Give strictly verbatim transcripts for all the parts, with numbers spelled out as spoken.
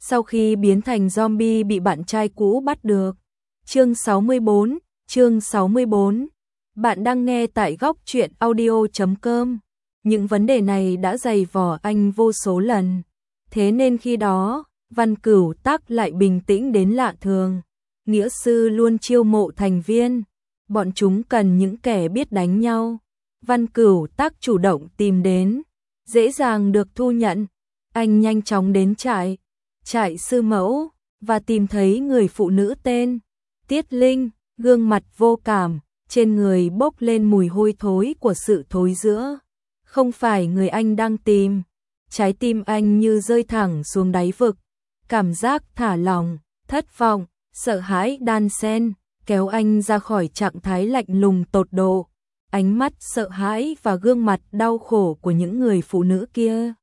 sau khi biến thành zombie bị bạn trai cũ bắt được. Chương sáu mươi bốn, chương sáu mươi bốn. Bạn đang nghe tại góc truyện audio chấm com. Những vấn đề này đã dày vò anh vô số lần. Thế nên khi đó, Văn Cửu Tắc lại bình tĩnh đến lạ thường. Nghĩa sư luôn chiêu mộ thành viên. Bọn chúng cần những kẻ biết đánh nhau. Văn Cửu Tắc chủ động tìm đến. Dễ dàng được thu nhận. Anh nhanh chóng đến trại. Trại sư mẫu. Và tìm thấy người phụ nữ tên Tiết Linh. Gương mặt vô cảm. Trên người bốc lên mùi hôi thối của sự thối rữa. Không phải người anh đang tìm. Trái tim anh như rơi thẳng xuống đáy vực. Cảm giác thả lỏng, thất vọng, sợ hãi đan xen, kéo anh ra khỏi trạng thái lạnh lùng tột độ. Ánh mắt sợ hãi và gương mặt đau khổ của những người phụ nữ kia.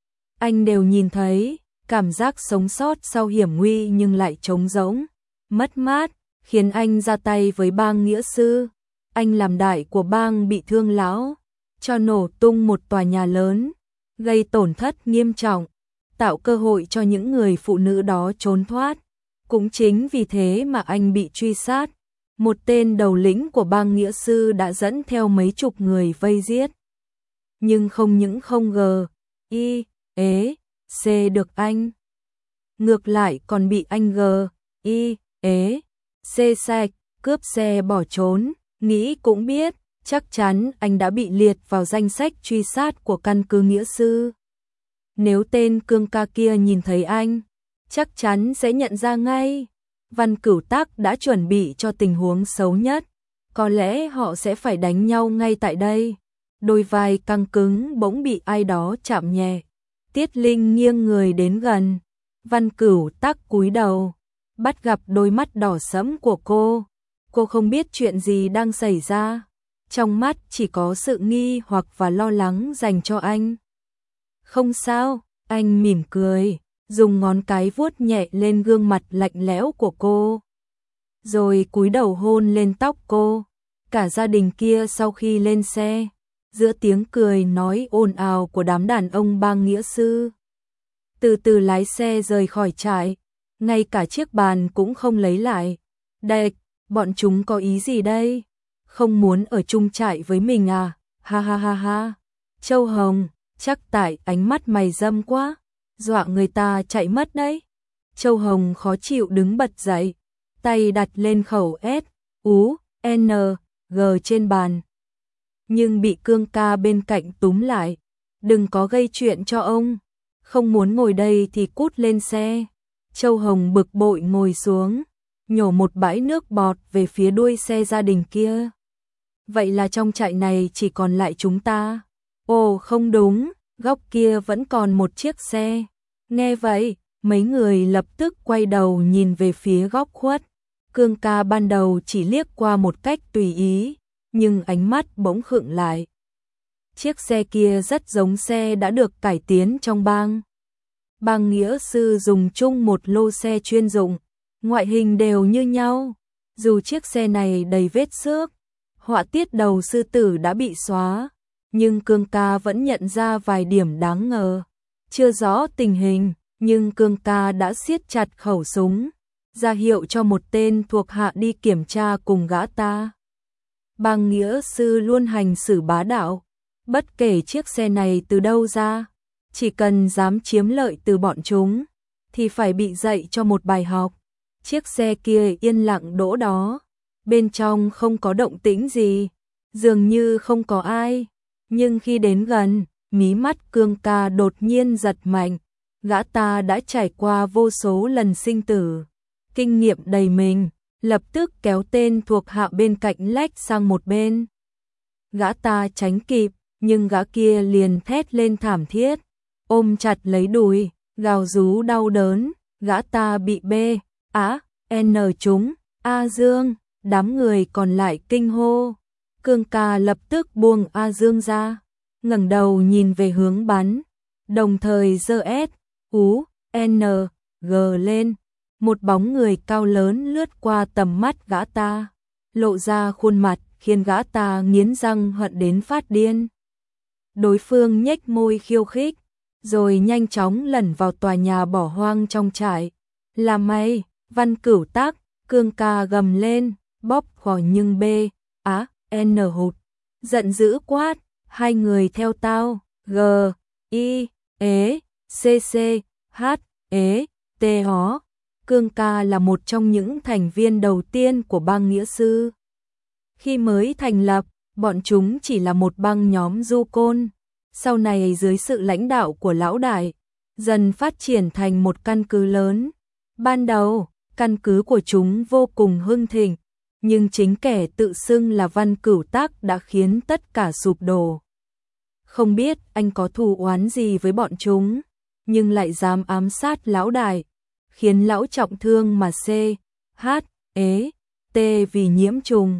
Anh đều nhìn thấy, cảm giác sống sót sau hiểm nguy nhưng lại trống rỗng, mất mát, khiến anh ra tay với bang nghĩa sư. Anh làm đại của bang bị thương lão, cho nổ tung một tòa nhà lớn, gây tổn thất nghiêm trọng, tạo cơ hội cho những người phụ nữ đó trốn thoát. Cũng chính vì thế mà anh bị truy sát. Một tên đầu lĩnh của bang nghĩa sư đã dẫn theo mấy chục người vây giết. Nhưng không những không gờ, y, ế, c được anh. Ngược lại còn bị anh gờ, y, ế, c sạch, cướp xe bỏ trốn. Nghĩ cũng biết, chắc chắn anh đã bị liệt vào danh sách truy sát của căn cứ nghĩa sư. Nếu tên Cương ca kia nhìn thấy anh, chắc chắn sẽ nhận ra ngay. Văn Cửu Tắc đã chuẩn bị cho tình huống xấu nhất. Có lẽ họ sẽ phải đánh nhau ngay tại đây. Đôi vai căng cứng bỗng bị ai đó chạm nhẹ. Tiết Linh nghiêng người đến gần. Văn Cửu Tắc cúi đầu, bắt gặp đôi mắt đỏ sẫm của cô. Cô không biết chuyện gì đang xảy ra. Trong mắt chỉ có sự nghi hoặc và lo lắng dành cho anh. Không sao, anh mỉm cười, dùng ngón cái vuốt nhẹ lên gương mặt lạnh lẽo của cô. Rồi cúi đầu hôn lên tóc cô. Cả gia đình kia sau khi lên xe, giữa tiếng cười nói ồn ào của đám đàn ông bang nghĩa sư, từ từ lái xe rời khỏi trại, ngay cả chiếc bàn cũng không lấy lại. Đệt, bọn chúng có ý gì đây? Không muốn ở chung trại với mình à? Ha ha ha ha. Châu Hồng, chắc tại ánh mắt mày dâm quá, dọa người ta chạy mất đấy. Châu Hồng khó chịu đứng bật dậy, tay đặt lên khẩu S, U, N, G trên bàn. Nhưng bị Cương ca bên cạnh túm lại. Đừng có gây chuyện cho ông. Không muốn ngồi đây thì cút lên xe. Châu Hồng bực bội ngồi xuống, nhổ một bãi nước bọt về phía đuôi xe gia đình kia. Vậy là trong trại này chỉ còn lại chúng ta. Ồ không đúng, góc kia vẫn còn một chiếc xe. Nghe vậy, mấy người lập tức quay đầu nhìn về phía góc khuất. Cương ca ban đầu chỉ liếc qua một cách tùy ý, nhưng ánh mắt bỗng khựng lại. Chiếc xe kia rất giống xe đã được cải tiến trong bang. Bang nghĩa sư dùng chung một lô xe chuyên dụng, ngoại hình đều như nhau. Dù chiếc xe này đầy vết xước, họa tiết đầu sư tử đã bị xóa, nhưng Cương ca vẫn nhận ra vài điểm đáng ngờ. Chưa rõ tình hình, nhưng Cương ca đã siết chặt khẩu súng, ra hiệu cho một tên thuộc hạ đi kiểm tra cùng gã ta. Bang nghĩa sư luôn hành xử bá đạo, bất kể chiếc xe này từ đâu ra, chỉ cần dám chiếm lợi từ bọn chúng, thì phải bị dạy cho một bài học. Chiếc xe kia yên lặng đỗ đó, bên trong không có động tĩnh gì, dường như không có ai. Nhưng khi đến gần, mí mắt Cương ca đột nhiên giật mạnh. Gã ta đã trải qua vô số lần sinh tử, kinh nghiệm đầy mình, lập tức kéo tên thuộc hạ bên cạnh lách sang một bên. Gã ta tránh kịp, nhưng gã kia liền thét lên thảm thiết, ôm chặt lấy đùi, gào rú đau đớn. Gã ta bị B, Á, N trúng, A Dương. Đám người còn lại kinh hô. Cương ca lập tức buông A Dương ra, ngẩng đầu nhìn về hướng bắn, đồng thời giơ S, U, N, G lên. Một bóng người cao lớn lướt qua tầm mắt gã ta, lộ ra khuôn mặt khiến gã ta nghiến răng hận đến phát điên. Đối phương nhếch môi khiêu khích, rồi nhanh chóng lẩn vào tòa nhà bỏ hoang trong trại. Là mày, Văn Cửu Tác, Cương Ca gầm lên, bóp khỏi nhưng B, á, N hụt. Giận dữ quát, hai người theo tao, G, I, ế, C, C, H, ế, T hó. Cương Ca là một trong những thành viên đầu tiên của bang Nghĩa Sư. Khi mới thành lập, bọn chúng chỉ là một băng nhóm du côn. Sau này dưới sự lãnh đạo của lão đại, dần phát triển thành một căn cứ lớn. Ban đầu, căn cứ của chúng vô cùng hưng thịnh, nhưng chính kẻ tự xưng là Văn Cửu Tác đã khiến tất cả sụp đổ. Không biết anh có thù oán gì với bọn chúng, nhưng lại dám ám sát lão đại, khiến lão trọng thương mà C, H, ế, T vì nhiễm trùng.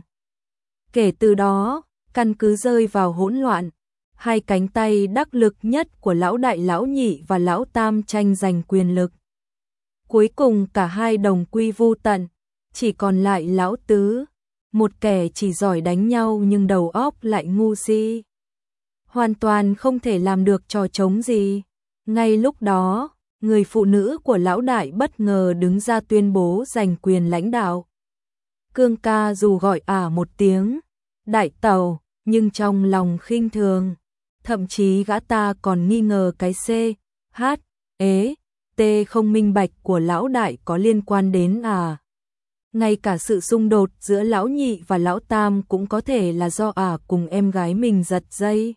Kể từ đó, căn cứ rơi vào hỗn loạn. Hai cánh tay đắc lực nhất của lão đại, lão nhị và lão tam tranh giành quyền lực. Cuối cùng cả hai đồng quy vu tận, chỉ còn lại lão tứ, một kẻ chỉ giỏi đánh nhau nhưng đầu óc lại ngu si. Hoàn toàn không thể làm được trò trống gì. Ngay lúc đó, người phụ nữ của lão đại bất ngờ đứng ra tuyên bố giành quyền lãnh đạo. Cương Ca dù gọi ả một tiếng đại tẩu, nhưng trong lòng khinh thường. Thậm chí gã ta còn nghi ngờ cái C, H, ế, T không minh bạch của lão đại có liên quan đến à. Ngay cả sự xung đột giữa lão nhị và lão tam cũng có thể là do ả cùng em gái mình giật dây.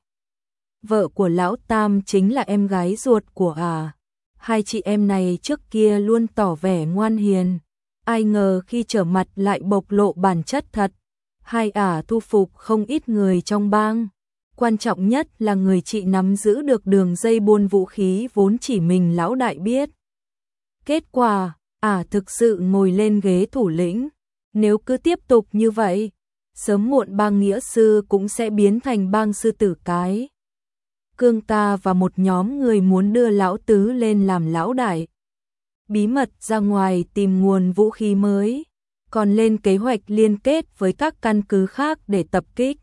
Vợ của lão tam chính là em gái ruột của ả. Hai chị em này trước kia luôn tỏ vẻ ngoan hiền. Ai ngờ khi trở mặt lại bộc lộ bản chất thật. Hai ả thu phục không ít người trong bang. Quan trọng nhất là người chị nắm giữ được đường dây buôn vũ khí vốn chỉ mình lão đại biết. Kết quả, ả thực sự ngồi lên ghế thủ lĩnh. Nếu cứ tiếp tục như vậy, sớm muộn bang Nghĩa Sư cũng sẽ biến thành bang Sư Tử Cái. Cương Ca và một nhóm người muốn đưa lão tứ lên làm lão đại. Bí mật ra ngoài tìm nguồn vũ khí mới, còn lên kế hoạch liên kết với các căn cứ khác để tập kích.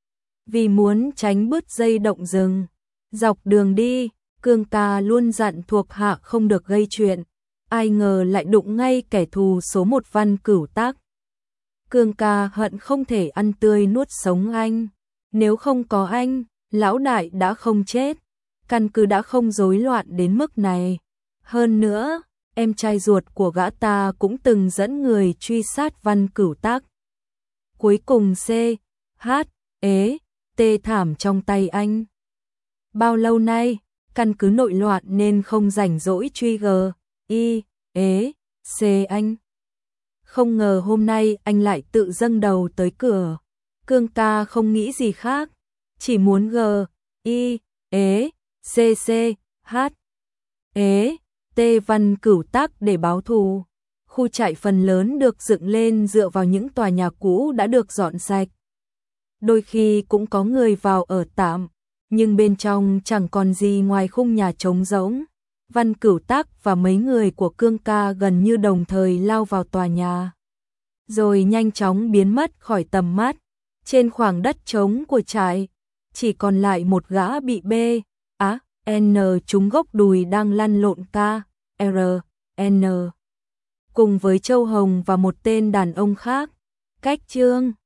Vì muốn tránh bứt dây động rừng, dọc đường đi, Cương Ca luôn dặn thuộc hạ không được gây chuyện. Ai ngờ lại đụng ngay kẻ thù số một Văn Cửu Tác. Cương Ca hận không thể ăn tươi nuốt sống anh. Nếu không có anh, lão đại đã không chết, căn cứ đã không rối loạn đến mức này. Hơn nữa, em trai ruột của gã ta cũng từng dẫn người truy sát Văn Cửu Tác. Cuối cùng C, H, ế, T thảm trong tay anh. Bao lâu nay, căn cứ nội loạn nên không rảnh rỗi truy G, I, ế, C anh. Không ngờ hôm nay anh lại tự dâng đầu tới cửa. Cương Ca không nghĩ gì khác, chỉ muốn G, I, ế, C, C, H, ế, T Văn Cửu Tác để báo thù. Khu trại phần lớn được dựng lên dựa vào những tòa nhà cũ đã được dọn sạch. Đôi khi cũng có người vào ở tạm, nhưng bên trong chẳng còn gì ngoài khung nhà trống rỗng. Văn Cửu Tác và mấy người của Cương Ca gần như đồng thời lao vào tòa nhà, rồi nhanh chóng biến mất khỏi tầm mắt. Trên khoảng đất trống của trại, chỉ còn lại một gã bị B, á, N trúng gốc đùi đang lăn lộn K, R, N. Cùng với Châu Hồng và một tên đàn ông khác. Cách chương